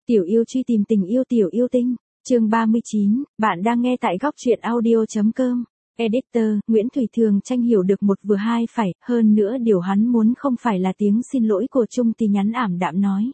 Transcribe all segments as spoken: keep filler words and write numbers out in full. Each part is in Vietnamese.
Tiểu yêu truy tìm tình yêu tiểu yêu tinh, chương ba mươi chín, bạn đang nghe tại góc truyện audio.com. Editor, Nguyễn Thủy Thường tranh hiểu được một vừa hai phải, hơn nữa điều hắn muốn không phải là tiếng xin lỗi của Trung Tình nhắn ảm đạm nói.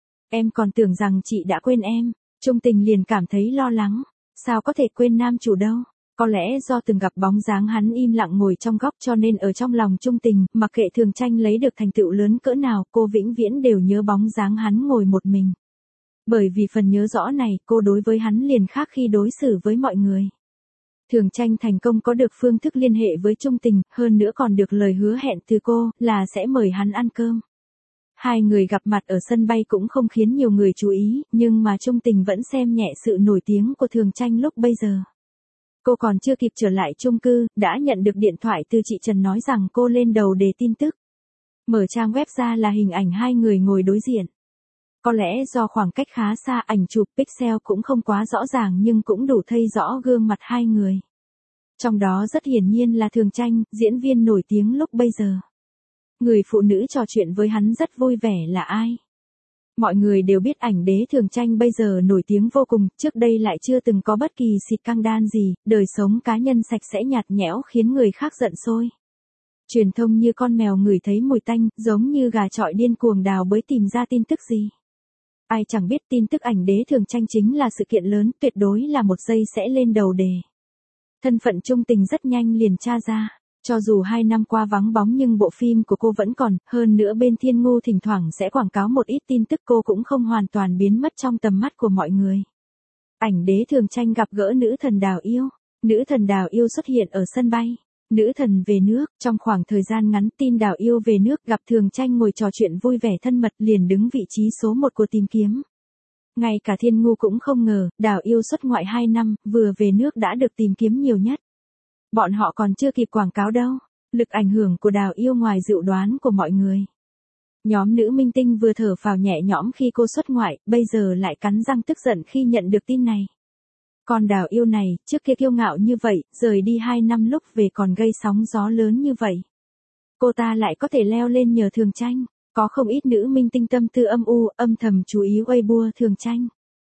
Em còn tưởng rằng chị đã quên em, Trung Tình liền cảm thấy lo lắng, sao có thể quên nam chủ đâu. Có lẽ do từng gặp bóng dáng hắn im lặng ngồi trong góc cho nên ở trong lòng Trung Tình, mặc kệ Thường Tranh lấy được thành tựu lớn cỡ nào, cô vĩnh viễn đều nhớ bóng dáng hắn ngồi một mình. Bởi vì phần nhớ rõ này, cô đối với hắn liền khác khi đối xử với mọi người. Thường Tranh thành công có được phương thức liên hệ với Trung Tình, hơn nữa còn được lời hứa hẹn từ cô, là sẽ mời hắn ăn cơm. Hai người gặp mặt ở sân bay cũng không khiến nhiều người chú ý, nhưng mà Trung Tình vẫn xem nhẹ sự nổi tiếng của Thường Tranh lúc bây giờ. Cô còn chưa kịp trở lại chung cư, đã nhận được điện thoại từ chị Trần nói rằng cô lên đầu đề tin tức. Mở trang web ra là hình ảnh hai người ngồi đối diện. Có lẽ do khoảng cách khá xa, ảnh chụp pixel cũng không quá rõ ràng nhưng cũng đủ thấy rõ gương mặt hai người. Trong đó rất hiển nhiên là Thường Tranh, diễn viên nổi tiếng lúc bây giờ. Người phụ nữ trò chuyện với hắn rất vui vẻ là ai? Mọi người đều biết ảnh đế Thường Tranh bây giờ nổi tiếng vô cùng, trước đây lại chưa từng có bất kỳ xịt căng đan gì, đời sống cá nhân sạch sẽ nhạt nhẽo khiến người khác giận sôi. Truyền thông như con mèo ngửi thấy mùi tanh, giống như gà chọi điên cuồng đào bới tìm ra tin tức gì. Ai chẳng biết tin tức ảnh đế Thường Tranh chính là sự kiện lớn, tuyệt đối là một giây sẽ lên đầu đề. Thân phận Trung Tình rất nhanh liền tra ra. Cho dù hai năm qua vắng bóng nhưng bộ phim của cô vẫn còn, hơn nữa bên Thiên Ngu thỉnh thoảng sẽ quảng cáo một ít tin tức, cô cũng không hoàn toàn biến mất trong tầm mắt của mọi người. Ảnh đế Thường Tranh gặp gỡ nữ thần Đào Yêu. Nữ thần Đào Yêu xuất hiện ở sân bay. Nữ thần về nước, trong khoảng thời gian ngắn tin Đào Yêu về nước gặp Thường Tranh ngồi trò chuyện vui vẻ thân mật liền đứng vị trí số một của tìm kiếm. Ngay cả Thiên Ngu cũng không ngờ, Đào Yêu xuất ngoại hai năm, vừa về nước đã được tìm kiếm nhiều nhất. Bọn họ còn chưa kịp quảng cáo đâu, lực ảnh hưởng của Đào Yêu ngoài dự đoán của mọi người. Nhóm nữ minh tinh vừa thở phào nhẹ nhõm khi cô xuất ngoại, bây giờ lại cắn răng tức giận khi nhận được tin này. Còn Đào Yêu này, trước kia kiêu ngạo như vậy, rời đi hai năm lúc về còn gây sóng gió lớn như vậy. Cô ta lại có thể leo lên nhờ Thường Tranh, có không ít nữ minh tinh tâm tư âm u, âm thầm chú ý Weibo Thường Tranh.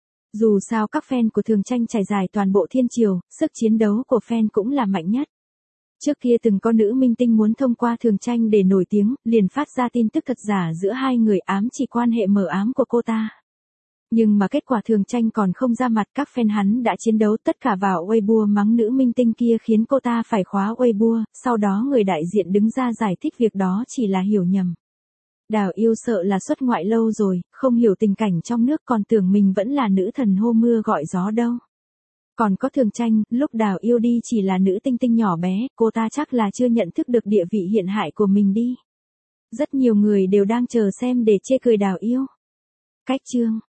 Dù sao các fan của Thường Tranh trải dài toàn bộ thiên triều, sức chiến đấu của fan cũng là mạnh nhất. Trước kia từng có nữ minh tinh muốn thông qua Thường Tranh để nổi tiếng, liền phát ra tin tức thật giả giữa hai người ám chỉ quan hệ mờ ám của cô ta. Nhưng mà kết quả Thường Tranh còn không ra mặt, các fan hắn đã chiến đấu tất cả vào Weibo mắng nữ minh tinh kia khiến cô ta phải khóa Weibo, sau đó người đại diện đứng ra giải thích việc đó chỉ là hiểu nhầm. Đào Yêu sợ là xuất ngoại lâu rồi, không hiểu tình cảnh trong nước còn tưởng mình vẫn là nữ thần hô mưa gọi gió đâu. Còn có Thường Tranh, lúc Đào Yêu đi chỉ là nữ tinh tinh nhỏ bé, cô ta chắc là chưa nhận thức được địa vị hiện hại của mình đi. Rất nhiều người đều đang chờ xem để chê cười Đào Yêu. Cách chương,